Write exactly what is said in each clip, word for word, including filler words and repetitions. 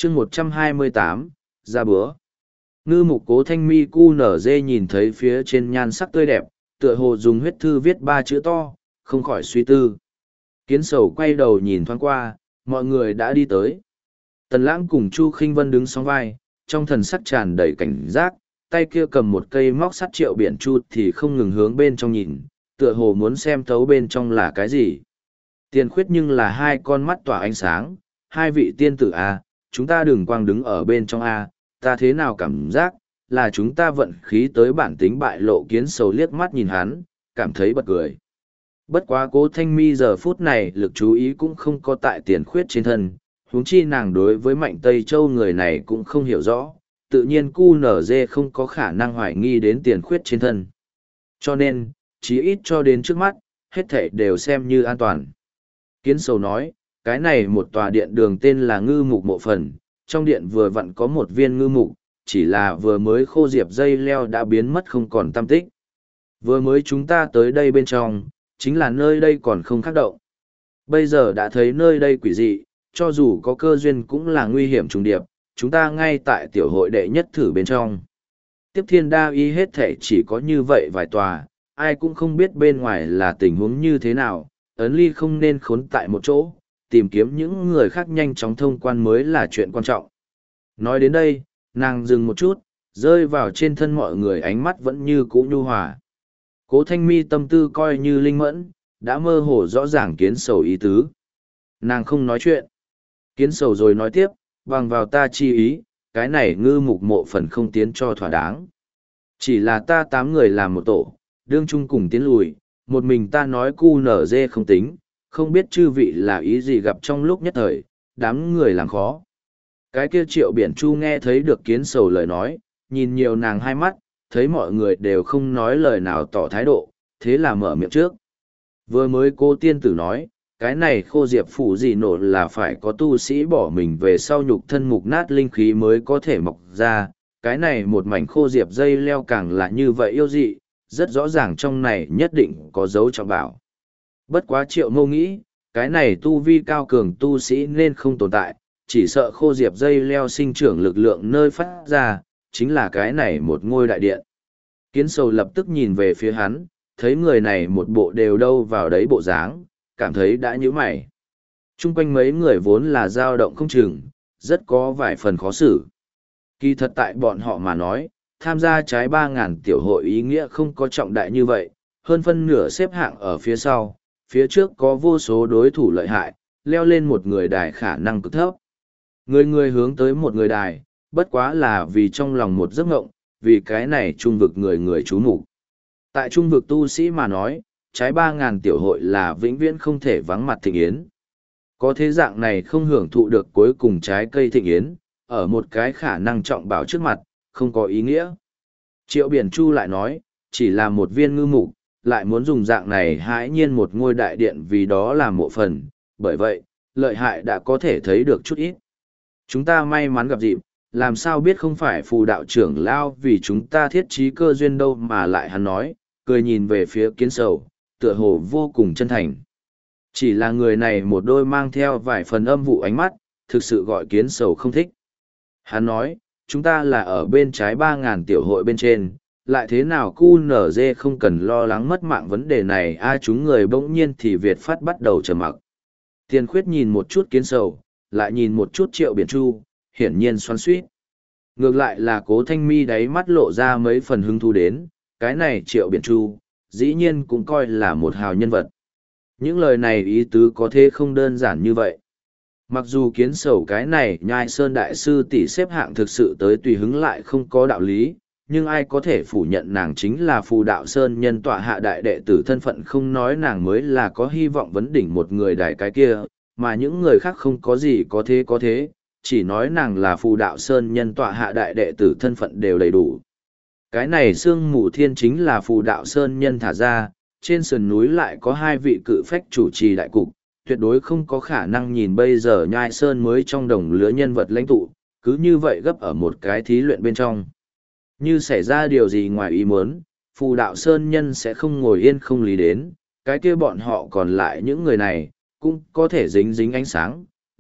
chương một trăm hai mươi tám, ra bữa. Ngư mục Cố Thanh Mi cu nở dê nhìn thấy phía trên nhan sắc tươi đẹp, tựa hồ dùng huyết thư viết ba chữ to, không khỏi suy tư. Kiến sầu quay đầu nhìn thoáng qua, mọi người đã đi tới. Tần Lãng cùng Chu Khinh Vân đứng song vai, trong thần sắc tràn đầy cảnh giác, tay kia cầm một cây móc sắt Triệu Biển Chu thì không ngừng hướng bên trong nhìn, tựa hồ muốn xem thấu bên trong là cái gì. Tiền Khuyết nhưng là hai con mắt tỏa ánh sáng, hai vị tiên tử A, chúng ta đừng quang đứng ở bên trong A, ta thế nào cảm giác, là chúng ta vận khí tới bản tính bại lộ. Kiến sầu liếc mắt nhìn hắn, cảm thấy bật cười. Bất quá Cố Thanh Mi giờ phút này lực chú ý cũng không có tại Tiền Khuyết trên thân, huống chi nàng đối với Mạnh Tây Châu người này cũng không hiểu rõ, tự nhiên cu nở dê không có khả năng hoài nghi đến Tiền Khuyết trên thân. Cho nên, chí ít cho đến trước mắt, hết thảy đều xem như an toàn. Kiến sầu nói, cái này một tòa điện đường tên là Ngư Mục Mộ Phần, trong điện vừa vặn có một viên ngư mục, chỉ là vừa mới khô diệp dây leo đã biến mất không còn tăm tích. Vừa mới chúng ta tới đây bên trong, chính là nơi đây còn không khác động. Bây giờ đã thấy nơi đây quỷ dị, cho dù có cơ duyên cũng là nguy hiểm trùng điệp, chúng ta ngay tại tiểu hội đệ nhất thử bên trong. Tiếp thiên đa y hết thể chỉ có như vậy vài tòa, ai cũng không biết bên ngoài là tình huống như thế nào, ấn ly không nên khốn tại một chỗ, tìm kiếm những người khác nhanh chóng thông quan mới là chuyện quan trọng. Nói đến đây, nàng dừng một chút, rơi vào trên thân mọi người ánh mắt vẫn như cũ nhu hòa. Cố Thanh Mi tâm tư coi như linh mẫn, đã mơ hồ rõ ràng Kiến sầu ý tứ. Nàng không nói chuyện. Kiến sầu rồi nói tiếp, bằng vào ta chi ý, cái này Ngư Mục Mộ Phần không tiến cho thỏa đáng. Chỉ là ta tám người làm một tổ, đương chung cùng tiến lùi, một mình ta nói cu nở dê không tính, không biết chư vị là ý gì gặp trong lúc nhất thời, đám người làm khó. Cái kia Triệu Biển Chu nghe thấy được Kiến sầu lời nói, nhìn nhiều nàng hai mắt, thấy mọi người đều không nói lời nào tỏ thái độ, thế là mở miệng trước. Vừa mới cô tiên tử nói, cái này khô diệp phủ gì nổ là phải có tu sĩ bỏ mình về sau nhục thân mục nát linh khí mới có thể mọc ra, cái này một mảnh khô diệp dây leo càng là như vậy yêu dị, rất rõ ràng trong này nhất định có dấu trọng bảo. Bất quá Triệu Mâu nghĩ, cái này tu vi cao cường tu sĩ nên không tồn tại, chỉ sợ khô diệp dây leo sinh trưởng lực lượng nơi phát ra, chính là cái này một ngôi đại điện. Kiến sầu lập tức nhìn về phía hắn, thấy người này một bộ đều đâu vào đấy bộ dáng, cảm thấy đã nhíu mày. Trung quanh mấy người vốn là dao động không chừng, rất có vài phần khó xử. Kỳ thật tại bọn họ mà nói, tham gia trái ba ngàn tiểu hội ý nghĩa không có trọng đại như vậy, hơn phân nửa xếp hạng ở phía sau, phía trước có vô số đối thủ lợi hại, leo lên một người đài khả năng cực thấp. Người người hướng tới một người đài, bất quá là vì trong lòng một giấc ngộng, vì cái này trung vực người người chú mục. Tại trung vực tu sĩ mà nói, trái ba ngàn tiểu hội là vĩnh viễn không thể vắng mặt thịnh yến. Có thế dạng này không hưởng thụ được cuối cùng trái cây thịnh yến, ở một cái khả năng trọng bảo trước mặt, không có ý nghĩa. Triệu Biển Chu lại nói, chỉ là một viên ngư mục, lại muốn dùng dạng này hãi nhiên một ngôi đại điện vì đó là mộ phần, bởi vậy, lợi hại đã có thể thấy được chút ít. Chúng ta may mắn gặp dịp, làm sao biết không phải phù đạo trưởng lao vì chúng ta thiết trí cơ duyên đâu mà lại hắn nói, cười nhìn về phía Kiến sầu, tựa hồ vô cùng chân thành. Chỉ là người này một đôi mang theo vài phần âm vụ ánh mắt, thực sự gọi Kiến sầu không thích. Hắn nói, chúng ta là ở bên trái ba ngàn tiểu hội bên trên, lại thế nào cu nở dê không cần lo lắng mất mạng vấn đề này. Ai chúng người bỗng nhiên thì Việt phát bắt đầu trầm mặc. Tiền Khuyết nhìn một chút Kiến sầu, lại nhìn một chút Triệu Biển Chu, hiển nhiên xoắn xuýt. Ngược lại là Cố Thanh Mi đáy mắt lộ ra mấy phần hứng thú đến, cái này Triệu Biển Chu, dĩ nhiên cũng coi là một hào nhân vật. Những lời này ý tứ có thể không đơn giản như vậy. Mặc dù Kiến sầu cái này Nhai Sơn Đại Sư tỷ xếp hạng thực sự tới tùy hứng lại không có đạo lý, nhưng ai có thể phủ nhận nàng chính là phù đạo Sơn nhân tọa hạ đại đệ tử thân phận, không nói nàng mới là có hy vọng vấn đỉnh một người đại cái kia, mà những người khác không có gì có thế có thế, chỉ nói nàng là phù đạo Sơn nhân tọa hạ đại đệ tử thân phận đều đầy đủ. Cái này Sương Mù Thiên chính là phù đạo Sơn nhân thả ra, trên sườn núi lại có hai vị cự phách chủ trì đại cục, tuyệt đối không có khả năng nhìn bây giờ Nhai Sơn mới trong đồng lứa nhân vật lãnh tụ, cứ như vậy gấp ở một cái thí luyện bên trong. Như xảy ra điều gì ngoài ý muốn, phù đạo Sơn nhân sẽ không ngồi yên không lý đến, cái kia bọn họ còn lại những người này, cũng có thể dính dính ánh sáng,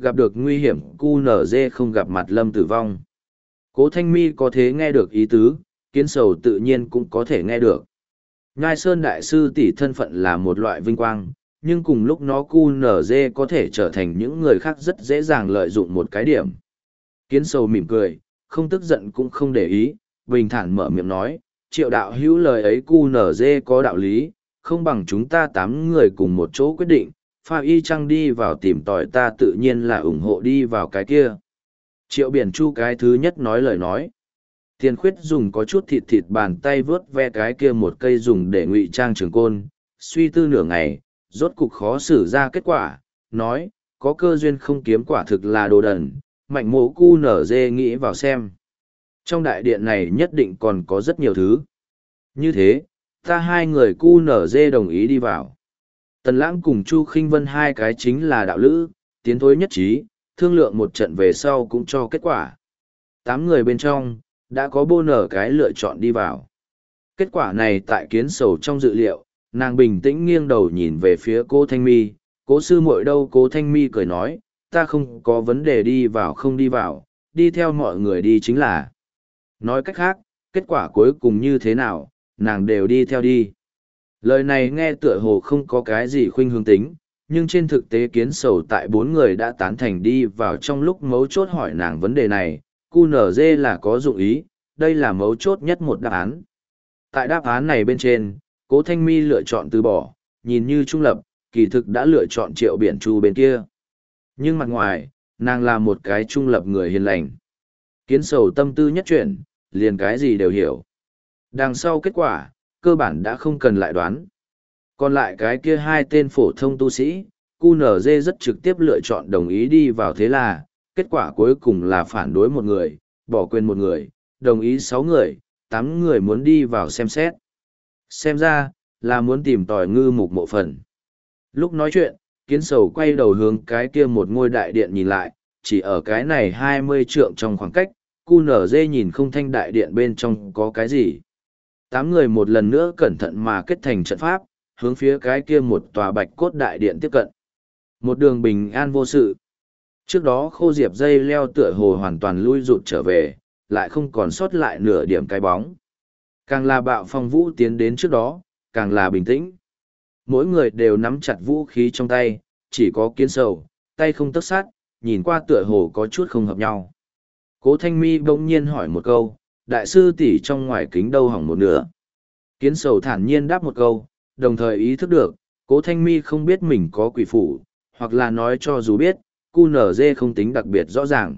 gặp được nguy hiểm cu nở dê không gặp mặt lâm tử vong. Cố Thanh Mi có thể nghe được ý tứ, kiến sầu tự nhiên cũng có thể nghe được. Nhai Sơn Đại Sư tỷ thân phận là một loại vinh quang, nhưng cùng lúc nó cu nở dê có thể trở thành những người khác rất dễ dàng lợi dụng một cái điểm. Kiến sầu mỉm cười, không tức giận cũng không để ý, bình thản mở miệng nói, Triệu đạo hữu lời ấy cu nở dê có đạo lý, không bằng chúng ta tám người cùng một chỗ quyết định, pha y chăng đi vào tìm tòi ta tự nhiên là ủng hộ đi vào cái kia. Triệu Biển Chu cái thứ nhất nói lời nói. Tiền Khuyết dùng có chút thịt thịt bàn tay vớt ve cái kia một cây dùng để ngụy trang trường côn, suy tư nửa ngày, rốt cục khó xử ra kết quả, nói, có cơ duyên không kiếm quả thực là đồ đần, mạnh mộ cu nở dê nghĩ vào xem. Trong đại điện này nhất định còn có rất nhiều thứ. Như thế, ta hai người cu nở dê đồng ý đi vào. Tần Lãng cùng Chu Khinh Vân hai cái chính là đạo lữ, tiến thối nhất trí, thương lượng một trận về sau cũng cho kết quả. Tám người bên trong, đã có bô nở cái lựa chọn đi vào. Kết quả này tại kiến sầu trong dự liệu, nàng bình tĩnh nghiêng đầu nhìn về phía cô Thanh Mi, cố sư muội đâu cố Thanh Mi cười nói, ta không có vấn đề đi vào không đi vào, đi theo mọi người đi chính là. Nói cách khác, kết quả cuối cùng như thế nào, nàng đều đi theo đi. Lời này nghe tựa hồ không có cái gì khuynh hướng tính, nhưng trên thực tế kiến sầu tại bốn người đã tán thành đi vào trong lúc mấu chốt hỏi nàng vấn đề này, cu nở dê là có dụng ý, đây là mấu chốt nhất một đáp án. Tại đáp án này bên trên, cố Thanh Mi lựa chọn từ bỏ, nhìn như trung lập, kỳ thực đã lựa chọn Triệu Biển Chu bên kia. Nhưng mặt ngoài, nàng là một cái trung lập người hiền lành. Kiến sầu tâm tư nhất chuyển, liền cái gì đều hiểu. Đằng sau kết quả, cơ bản đã không cần lại đoán. Còn lại cái kia hai tên phổ thông tu sĩ, cu nở dê rất trực tiếp lựa chọn đồng ý đi vào thế là, kết quả cuối cùng là phản đối một người, bỏ quên một người, đồng ý sáu người, tám người muốn đi vào xem xét. Xem ra, là muốn tìm tòi ngư mục mộ phần. Lúc nói chuyện, kiến sầu quay đầu hướng cái kia một ngôi đại điện nhìn lại, chỉ ở cái này hai mươi trượng trong khoảng cách, cu nở dê nhìn không thanh đại điện bên trong có cái gì. Tám người một lần nữa cẩn thận mà kết thành trận pháp, hướng phía cái kia một tòa bạch cốt đại điện tiếp cận. Một đường bình an vô sự. Trước đó khô diệp dây leo tựa hồ hoàn toàn lui rụt trở về, lại không còn sót lại nửa điểm cái bóng. Càng là bạo phong vũ tiến đến trước đó, càng là bình tĩnh. Mỗi người đều nắm chặt vũ khí trong tay, chỉ có kiến sầu, tay không tấc sát, nhìn qua tựa hồ có chút không hợp nhau. Cố Thanh Mi bỗng nhiên hỏi một câu, đại sư tỷ trong ngoài kính đâu hỏng một nửa. Kiến sầu thản nhiên đáp một câu, đồng thời ý thức được, Cố Thanh Mi không biết mình có quỷ phủ, hoặc là nói cho dù biết, cu nở dê không tính đặc biệt rõ ràng.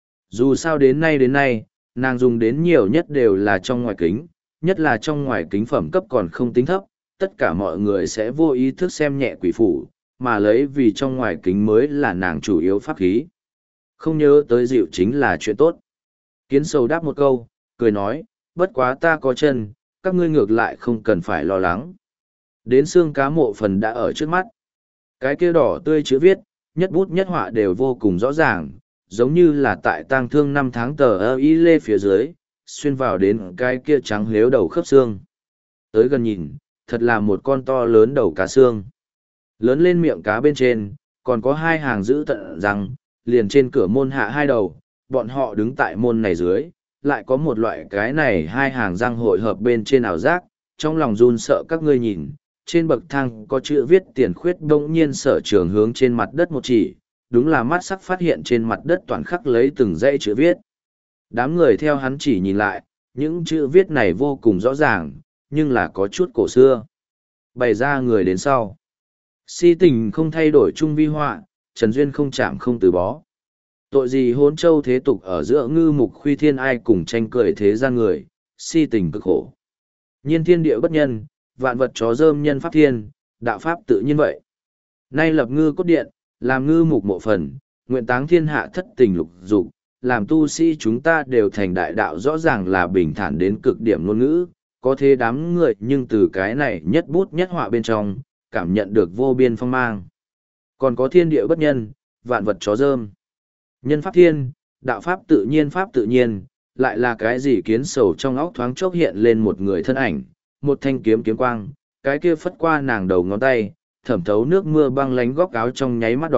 Dù sao đến nay đến nay, nàng dùng đến nhiều nhất đều là trong ngoài kính, nhất là trong ngoài kính phẩm cấp còn không tính thấp, tất cả mọi người sẽ vô ý thức xem nhẹ quỷ phủ, mà lấy vì trong ngoài kính mới là nàng chủ yếu pháp khí. Không nhớ tới dịu chính là chuyện tốt. Kiến sầu đáp một câu, cười nói, bất quá ta có chân, các ngươi ngược lại không cần phải lo lắng. Đến xương cá mộ phần đã ở trước mắt. Cái kia đỏ tươi chữ viết, nhất bút nhất họa đều vô cùng rõ ràng, giống như là tại tang thương năm tháng tờ ơ y lê phía dưới, xuyên vào đến cái kia trắng lếu đầu khớp xương. Tới gần nhìn, thật là một con to lớn đầu cá xương. Lớn lên miệng cá bên trên, còn có hai hàng giữ tận răng, liền trên cửa môn hạ hai đầu, bọn họ đứng tại môn này dưới, lại có một loại cái này hai hàng răng hội hợp bên trên ảo giác, trong lòng run sợ các ngươi nhìn, trên bậc thang có chữ viết Tiền Khuyết bỗng nhiên sở trường hướng trên mặt đất một chỉ, đúng là mắt sắc phát hiện trên mặt đất toàn khắc lấy từng dãy chữ viết. Đám người theo hắn chỉ nhìn lại, những chữ viết này vô cùng rõ ràng, nhưng là có chút cổ xưa. Bày ra người đến sau. Si tình không thay đổi chung vi họa, Trần Duyên không chạm không từ bó. Tội gì hôn châu thế tục ở giữa ngư mục khuy thiên ai cùng tranh cười thế gian người, si tình cực khổ. Nhiên thiên địa bất nhân, vạn vật chó rơm nhân pháp thiên, đạo pháp tự nhiên vậy. Nay lập ngư cốt điện, làm ngư mục mộ phần, nguyện táng thiên hạ thất tình lục dục, làm tu sĩ chúng ta đều thành đại đạo rõ ràng là bình thản đến cực điểm ngôn ngữ, có thế đám người nhưng từ cái này nhất bút nhất họa bên trong, cảm nhận được vô biên phong mang. Còn có thiên địa bất nhân, vạn vật chó rơm. Nhân pháp thiên, đạo pháp tự nhiên pháp tự nhiên, lại là cái gì kiến sầu trong óc thoáng chốc hiện lên một người thân ảnh, một thanh kiếm kiếm quang, cái kia phất qua nàng đầu ngón tay, thẩm thấu nước mưa băng lánh góc áo trong nháy mắt đó,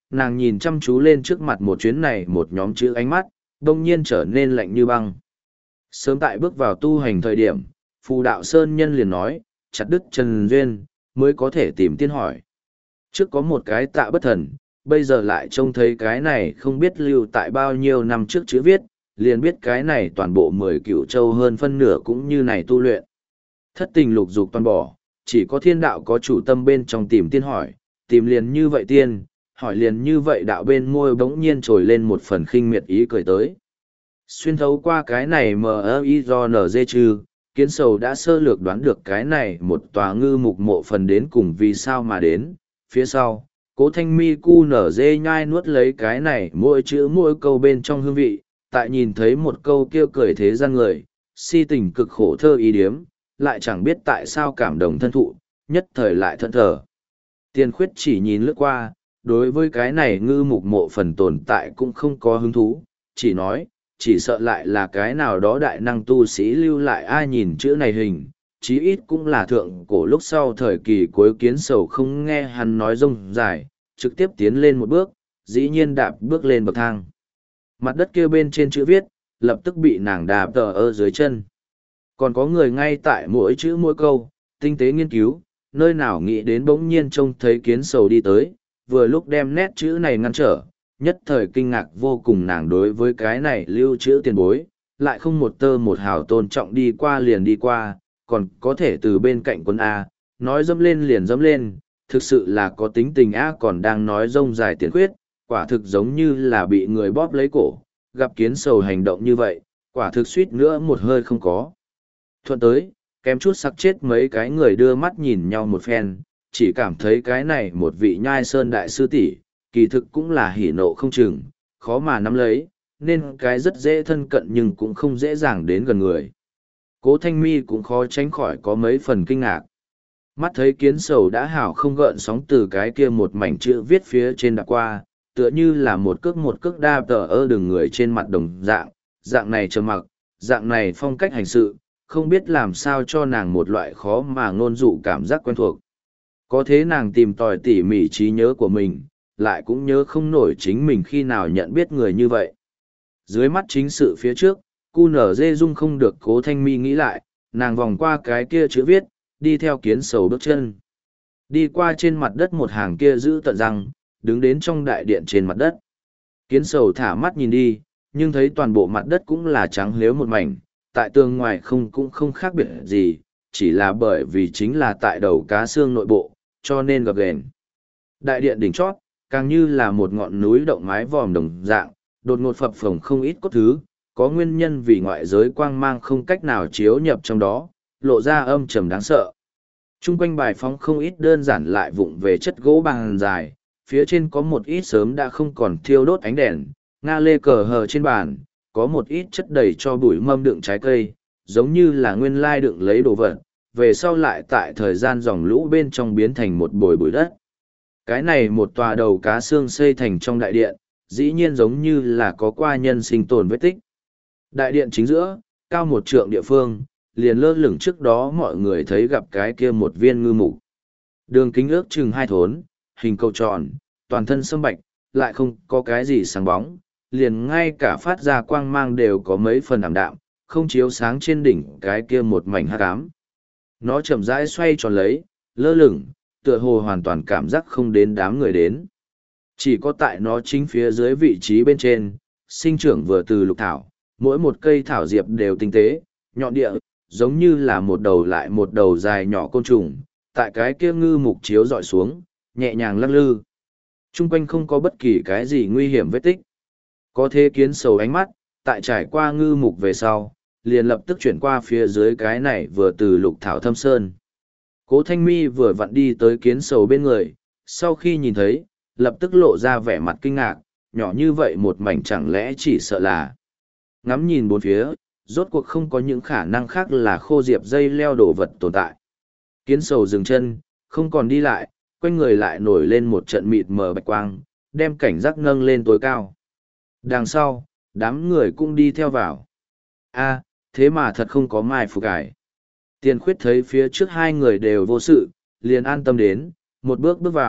nàng nhìn chăm chú lên trước mặt một chuyến này một nhóm chữ ánh mắt, đông nhiên trở nên lạnh như băng. Sớm tại bước vào tu hành thời điểm, Phù Đạo Sơn Nhân liền nói, chặt đứt Trần Duyên, mới có thể tìm tiên hỏi. Trước có một cái Tạ Bất Thần, bây giờ lại trông thấy cái này không biết lưu tại bao nhiêu năm trước chữ viết, liền biết cái này toàn bộ mười cựu châu hơn phân nửa cũng như này tu luyện. Thất tình lục dục toàn bỏ, chỉ có thiên đạo có chủ tâm bên trong tìm tiên hỏi, tìm liền như vậy tiên, hỏi liền như vậy đạo bên môi bỗng nhiên trồi lên một phần khinh miệt ý cười tới. Xuyên thấu qua cái này mờ i do nz chư, Kiến Sầu đã sơ lược đoán được cái này một tòa ngư mục mộ phần đến cùng vì sao mà đến. Phía sau, Cố Thanh Mi cu nở dê nhai nuốt lấy cái này mỗi chữ mỗi câu bên trong hương vị, tại nhìn thấy một câu kêu cười thế gian người, si tình cực khổ thơ ý điếm, lại chẳng biết tại sao cảm động thân thụ, nhất thời lại thẫn thờ. Tiền Khuyết chỉ nhìn lướt qua, đối với cái này ngư mục mộ phần tồn tại cũng không có hứng thú, chỉ nói, chỉ sợ lại là cái nào đó đại năng tu sĩ lưu lại ai nhìn chữ này hình, chí ít cũng là thượng cổ lúc sau thời kỳ cuối Kiến Sầu không nghe hắn nói rông dài, trực tiếp tiến lên một bước, dĩ nhiên đạp bước lên bậc thang. Mặt đất kia bên trên chữ viết, lập tức bị nàng đạp tờ ở dưới chân. Còn có người ngay tại mỗi chữ mỗi câu, tinh tế nghiên cứu, nơi nào nghĩ đến bỗng nhiên trông thấy Kiến Sầu đi tới, vừa lúc đem nét chữ này ngăn trở, nhất thời kinh ngạc vô cùng nàng đối với cái này lưu chữ tiền bối, lại không một tơ một hào tôn trọng đi qua liền đi qua, còn có thể từ bên cạnh quân A, nói dẫm lên liền dẫm lên, thực sự là có tính tình A còn đang nói rông dài Tiền Khuyết, quả thực giống như là bị người bóp lấy cổ, gặp Kiến Sầu hành động như vậy, quả thực suýt nữa một hơi không có. Thuận tới, kém chút sặc chết mấy cái người đưa mắt nhìn nhau một phen, chỉ cảm thấy cái này một vị nhai sơn đại sư tỷ kỳ thực cũng là hỉ nộ không chừng, khó mà nắm lấy, nên cái rất dễ thân cận nhưng cũng không dễ dàng đến gần người. Cố Thanh Mi cũng khó tránh khỏi có mấy phần kinh ngạc. Mắt thấy Kiến Sầu đã hảo không gợn sóng từ cái kia một mảnh chữ viết phía trên đã qua, tựa như là một cước một cước đa tờ ơ đường người trên mặt đồng dạng, dạng này trầm mặc, dạng này phong cách hành sự, không biết làm sao cho nàng một loại khó mà ngôn dụ cảm giác quen thuộc. Có thế nàng tìm tòi tỉ mỉ trí nhớ của mình, lại cũng nhớ không nổi chính mình khi nào nhận biết người như vậy. Dưới mắt chính sự phía trước, cu nở dê dung không được Cố Thanh Mi nghĩ lại, nàng vòng qua cái kia chữ viết, đi theo Kiến Sầu bước chân. Đi qua trên mặt đất một hàng kia giữ tận răng, đứng đến trong đại điện trên mặt đất. Kiến Sầu thả mắt nhìn đi, nhưng thấy toàn bộ mặt đất cũng là trắng lếu một mảnh, tại tường ngoài không cũng không khác biệt gì, chỉ là bởi vì chính là tại đầu cá xương nội bộ, cho nên gập ghềnh. Đại điện đỉnh chót, càng như là một ngọn núi động mái vòm đồng dạng, đột ngột phập phồng không ít cốt thứ, có nguyên nhân vì ngoại giới quang mang không cách nào chiếu nhập trong đó, lộ ra âm trầm đáng sợ. Trung quanh bài phóng không ít đơn giản lại vụng về chất gỗ bằng dài, phía trên có một ít sớm đã không còn thiêu đốt ánh đèn, nga lê cờ hờ trên bàn, có một ít chất đầy cho bụi mâm đựng trái cây, giống như là nguyên lai đựng lấy đồ vật, về sau lại tại thời gian dòng lũ bên trong biến thành một bồi bụi đất. Cái này một tòa đầu cá xương xây thành trong đại điện, dĩ nhiên giống như là có qua nhân sinh tồn vết tích. Đại điện chính giữa, cao một trượng địa phương, liền lơ lửng trước đó mọi người thấy gặp cái kia một viên ngư mục. Đường kính ước chừng hai thốn, hình cầu tròn, toàn thân sâm bạch, lại không có cái gì sáng bóng, liền ngay cả phát ra quang mang đều có mấy phần ảm đạm, không chiếu sáng trên đỉnh cái kia một mảnh hắc ám. Nó chậm rãi xoay tròn lấy, lơ lửng, tựa hồ hoàn toàn cảm giác không đến đám người đến. Chỉ có tại nó chính phía dưới vị trí bên trên, sinh trưởng vừa từ lục thảo, mỗi một cây thảo diệp đều tinh tế, nhọn địa, giống như là một đầu lại một đầu dài nhỏ côn trùng, tại cái kia ngư mục chiếu dọi xuống, nhẹ nhàng lắc lư. Trung quanh không có bất kỳ cái gì nguy hiểm vết tích. Có thế Kiến Sầu ánh mắt, tại trải qua ngư mục về sau, liền lập tức chuyển qua phía dưới cái này vừa từ lục thảo thâm sơn. Cố Thanh Mi vừa vặn đi tới Kiến Sầu bên người, sau khi nhìn thấy, lập tức lộ ra vẻ mặt kinh ngạc, nhỏ như vậy một mảnh chẳng lẽ chỉ sợ là. Ngắm nhìn bốn phía, rốt cuộc không có những khả năng khác là khô diệp dây leo đổ vật tồn tại. Kiến Sầu dừng chân, không còn đi lại, quanh người lại nổi lên một trận mịt mờ bạch quang, đem cảnh giác nâng lên tối cao. Đằng sau, đám người cũng đi theo vào. A, thế mà thật không có mai phục ải. Tiền Khuyết thấy phía trước hai người đều vô sự, liền an tâm đến, một bước bước vào,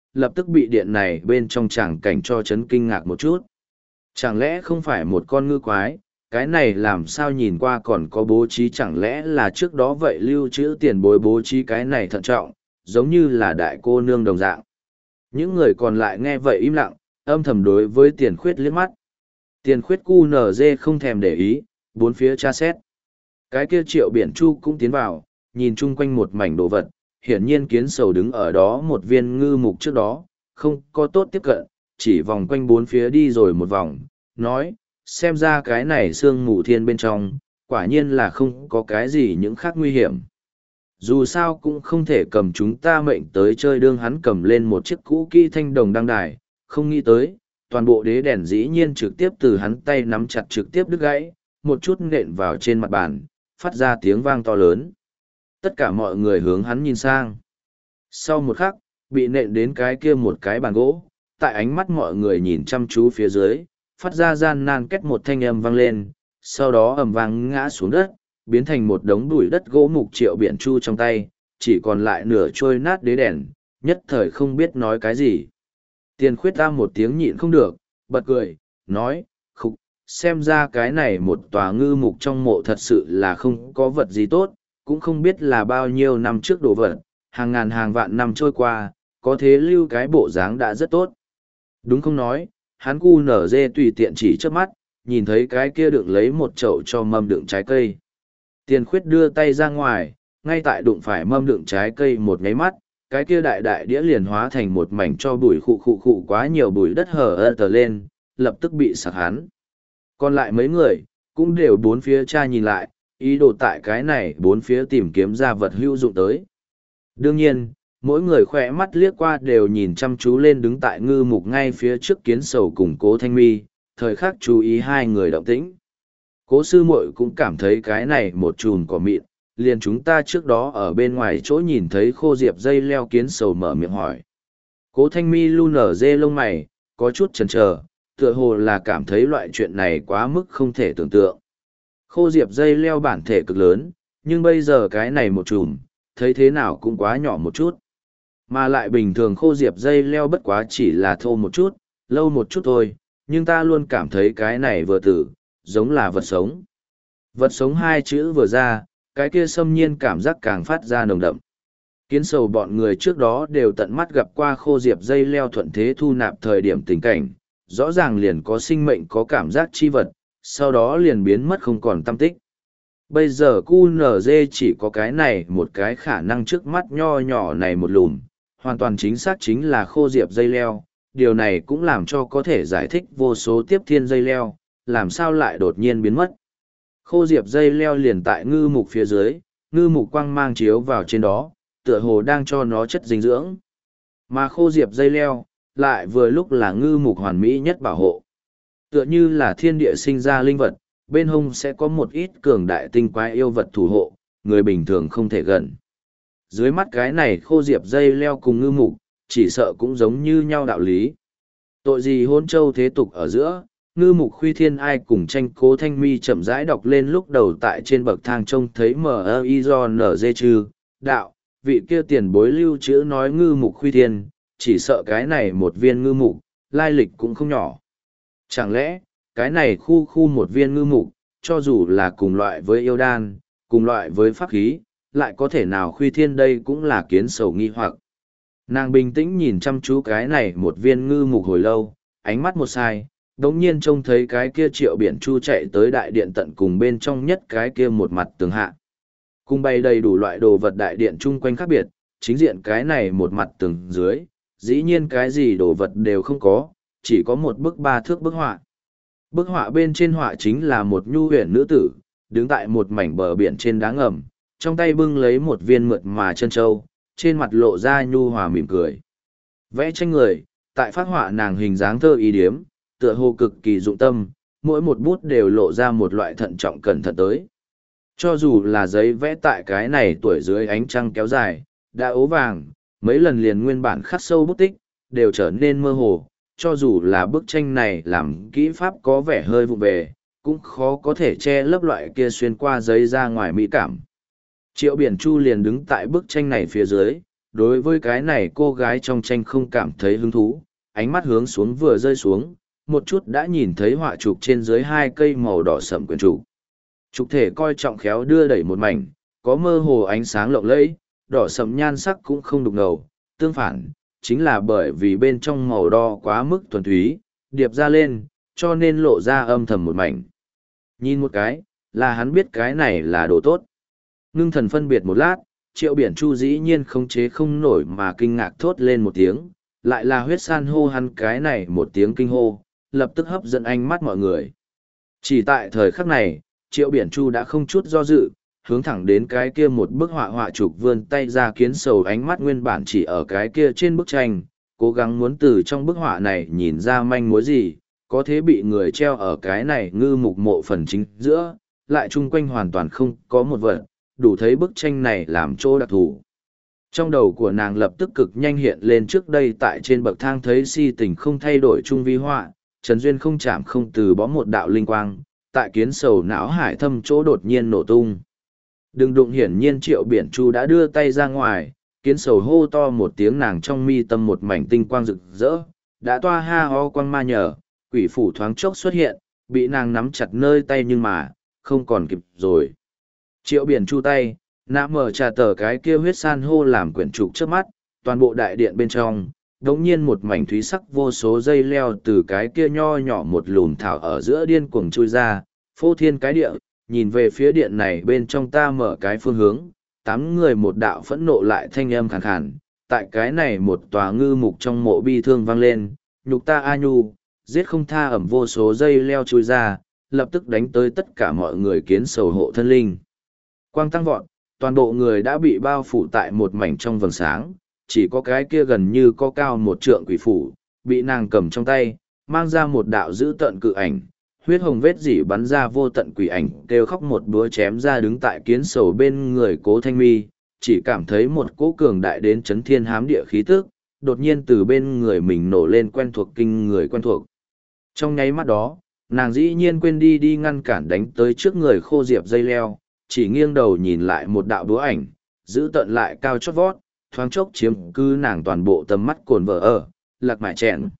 lập tức bị điện này bên trong tràng cảnh cho chấn kinh ngạc một chút. Chẳng lẽ không phải một con ngư quái, cái này làm sao nhìn qua còn có bố trí, chẳng lẽ là trước đó vậy lưu trữ tiền bối bố trí cái này thận trọng, giống như là đại cô nương đồng dạng. Những người còn lại nghe vậy im lặng, âm thầm đối với tiền khuyết liếc mắt. Tiền khuyết cu nở dê không thèm để ý, bốn phía tra xét. Cái kia Triệu Biển Chu cũng tiến vào, nhìn chung quanh một mảnh đồ vật, hiển nhiên kiến sầu đứng ở đó một viên ngư mục trước đó, không có tốt tiếp cận, chỉ vòng quanh bốn phía đi rồi một vòng, nói, xem ra cái này sương mù thiên bên trong, quả nhiên là không có cái gì những khác nguy hiểm. Dù sao cũng không thể cầm chúng ta mệnh tới chơi, đương hắn cầm lên một chiếc cũ kỹ thanh đồng đăng đài, không nghĩ tới, toàn bộ đế đèn dĩ nhiên trực tiếp từ hắn tay nắm chặt trực tiếp đứt gãy, một chút nện vào trên mặt bàn, phát ra tiếng vang to lớn. Tất cả mọi người hướng hắn nhìn sang. Sau một khắc, bị nện đến cái kia một cái bàn gỗ, tại ánh mắt mọi người nhìn chăm chú phía dưới, phát ra gian nan kết một thanh âm vang lên, sau đó ầm vang ngã xuống đất, biến thành một đống bụi đất gỗ mục Triệu Biển Chu trong tay, chỉ còn lại nửa trôi nát đế đèn, nhất thời không biết nói cái gì. Tiền khuyết ta một tiếng nhịn không được, bật cười, nói, khục, xem ra cái này một tòa ngư mục trong mộ thật sự là không có vật gì tốt, cũng không biết là bao nhiêu năm trước đồ vật, hàng ngàn hàng vạn năm trôi qua, có thế lưu cái bộ dáng đã rất tốt. Đúng không nói, hắn cu nở dê tùy tiện chỉ trước mắt, nhìn thấy cái kia đựng lấy một chậu cho mâm đựng trái cây. Tiền khuyết đưa tay ra ngoài, ngay tại đụng phải mâm đựng trái cây một nháy mắt, cái kia đại đại đĩa liền hóa thành một mảnh cho bụi khụ khụ khụ quá nhiều bụi đất hở ơ tờ lên, lập tức bị sặc hắn. Còn lại mấy người, cũng đều bốn phía tra nhìn lại, ý đồ tại cái này bốn phía tìm kiếm ra vật hữu dụng tới. Đương nhiên, mỗi người khỏe mắt liếc qua đều nhìn chăm chú lên đứng tại ngư mục ngay phía trước kiến sầu cùng Cố Thanh Mi, thời khắc chú ý hai người động tĩnh. Cố sư muội cũng cảm thấy cái này một chùm cỏ mịn, liền chúng ta trước đó ở bên ngoài chỗ nhìn thấy khô diệp dây leo, kiến sầu mở miệng hỏi. Cố Thanh Mi lu nở dê lông mày, có chút chần chờ, tựa hồ là cảm thấy loại chuyện này quá mức không thể tưởng tượng. Khô diệp dây leo bản thể cực lớn, nhưng bây giờ cái này một chùm, thấy thế nào cũng quá nhỏ một chút. Mà lại bình thường khô diệp dây leo bất quá chỉ là thô một chút, lâu một chút thôi, nhưng ta luôn cảm thấy cái này vừa tử, giống là vật sống. Vật sống hai chữ vừa ra, cái kia xâm nhiên cảm giác càng phát ra nồng đậm. Kiến sầu bọn người trước đó đều tận mắt gặp qua khô diệp dây leo thuận thế thu nạp thời điểm tình cảnh, rõ ràng liền có sinh mệnh có cảm giác chi vật, sau đó liền biến mất không còn tăm tích. Bây giờ cu nở dê chỉ có cái này một cái khả năng trước mắt nho nhỏ này một lùm, hoàn toàn chính xác chính là khô diệp dây leo, điều này cũng làm cho có thể giải thích vô số tiếp thiên dây leo, làm sao lại đột nhiên biến mất. Khô diệp dây leo liền tại ngư mục phía dưới, ngư mục quang mang chiếu vào trên đó, tựa hồ đang cho nó chất dinh dưỡng. Mà khô diệp dây leo, lại vừa lúc là ngư mục hoàn mỹ nhất bảo hộ. Tựa như là thiên địa sinh ra linh vật, bên hông sẽ có một ít cường đại tinh quái yêu vật thủ hộ, người bình thường không thể gần. Dưới mắt cái này khô diệp dây leo cùng ngư mục, chỉ sợ cũng giống như nhau đạo lý. Tội gì hôn châu thế tục ở giữa, ngư mục khuy thiên ai cùng tranh. Cố Thanh Mi chậm rãi đọc lên lúc đầu tại trên bậc thang trông thấy mờ i do nở dê chư, đạo, vị kia tiền bối lưu chữ nói ngư mục khuy thiên, chỉ sợ cái này một viên ngư mục, lai lịch cũng không nhỏ. Chẳng lẽ, cái này khu khu một viên ngư mục, cho dù là cùng loại với yêu đan, cùng loại với pháp khí, lại có thể nào khuy thiên, đây cũng là kiến sầu nghi hoặc. Nàng bình tĩnh nhìn chăm chú cái này một viên ngư mục hồi lâu, ánh mắt một sai, đống nhiên trông thấy cái kia Triệu Biển Chu chạy tới đại điện tận cùng bên trong nhất cái kia một mặt tường hạ. Cùng bày đầy đủ loại đồ vật đại điện chung quanh khác biệt, chính diện cái này một mặt tường dưới, dĩ nhiên cái gì đồ vật đều không có, chỉ có một bức ba thước bức họa. Bức họa bên trên họa chính là một nhu huyền nữ tử, đứng tại một mảnh bờ biển trên đá ngầm, trong tay bưng lấy một viên mượt mà chân châu, trên mặt lộ ra nhu hòa mỉm cười. Vẽ tranh người, tại phát họa nàng hình dáng thơ ý điếm, tựa hồ cực kỳ dụng tâm, mỗi một bút đều lộ ra một loại thận trọng cẩn thận tới. Cho dù là giấy vẽ tại cái này tuổi dưới ánh trăng kéo dài, đã ố vàng, mấy lần liền nguyên bản khắc sâu bút tích, đều trở nên mơ hồ, cho dù là bức tranh này làm kỹ pháp có vẻ hơi vụ về, cũng khó có thể che lấp loại kia xuyên qua giấy ra ngoài mỹ cảm. Triệu Biển Chu liền đứng tại bức tranh này phía dưới, đối với cái này cô gái trong tranh không cảm thấy hứng thú, ánh mắt hướng xuống vừa rơi xuống, một chút đã nhìn thấy họa trục trên dưới hai cây màu đỏ sẫm quyển trục. Trục thể coi trọng khéo đưa đẩy một mảnh, có mơ hồ ánh sáng lộng lẫy, đỏ sẫm nhan sắc cũng không đục ngầu, tương phản, chính là bởi vì bên trong màu đỏ quá mức thuần túy, điệp ra lên, cho nên lộ ra âm thầm một mảnh. Nhìn một cái, là hắn biết cái này là đồ tốt. Ngưng thần phân biệt một lát, Triệu Biển Chu dĩ nhiên không chế không nổi mà kinh ngạc thốt lên một tiếng, lại là huyết san hô hắn cái này một tiếng kinh hô, lập tức hấp dẫn ánh mắt mọi người. Chỉ tại thời khắc này, Triệu Biển Chu đã không chút do dự, hướng thẳng đến cái kia một bức họa họa trục vươn tay ra kiến sầu ánh mắt nguyên bản chỉ ở cái kia trên bức tranh, cố gắng muốn từ trong bức họa này nhìn ra manh mối gì, có thế bị người treo ở cái này ngư mục mộ phần chính giữa, lại chung quanh hoàn toàn không có một vật, đủ thấy bức tranh này làm chỗ đặc thù. Trong đầu của nàng lập tức cực nhanh hiện lên trước đây tại trên bậc thang thấy si tình không thay đổi chung vi họa, Trần Duyên không chạm không từ bó một đạo linh quang, tại kiến sầu não hải thâm chỗ đột nhiên nổ tung. Đừng đụng, hiển nhiên Triệu Biển Chu đã đưa tay ra ngoài, kiến sầu hô to một tiếng, nàng trong mi tâm một mảnh tinh quang rực rỡ, đã toa ha ho quang ma nhờ, quỷ phủ thoáng chốc xuất hiện, bị nàng nắm chặt nơi tay nhưng mà, không còn kịp rồi. Triệu Biển Chu tay, nã mở trà tờ cái kia huyết san hô làm quyển trục trước mắt, toàn bộ đại điện bên trong, đống nhiên một mảnh thúy sắc vô số dây leo từ cái kia nho nhỏ một lùm thảo ở giữa điên cuồng chui ra, phô thiên cái địa, nhìn về phía điện này bên trong ta mở cái phương hướng, tám người một đạo phẫn nộ lại thanh âm khàn khàn, tại cái này một tòa ngư mục trong mộ bi thương vang lên, nhục ta a nhu, giết không tha ẩm vô số dây leo chui ra, lập tức đánh tới tất cả mọi người kiến sầu hộ thân linh. Quang tăng vọt, toàn bộ người đã bị bao phủ tại một mảnh trong vầng sáng, chỉ có cái kia gần như có cao một trượng quỷ phủ, bị nàng cầm trong tay, mang ra một đạo dữ tợn cự ảnh, huyết hồng vết dỉ bắn ra vô tận quỷ ảnh, kêu khóc một búa chém ra đứng tại kiến sầu bên người Cố Thanh Mi, chỉ cảm thấy một cỗ cường đại đến chấn thiên hám địa khí tức, đột nhiên từ bên người mình nổ lên quen thuộc kinh người quen thuộc. Trong nháy mắt đó, nàng dĩ nhiên quên đi đi ngăn cản đánh tới trước người khô diệp dây leo, chỉ nghiêng đầu nhìn lại một đạo búa ảnh, giữ tận lại cao chót vót, thoáng chốc chiếm cứ nàng toàn bộ tầm mắt cồn vợ ở, lạc mại chẹn.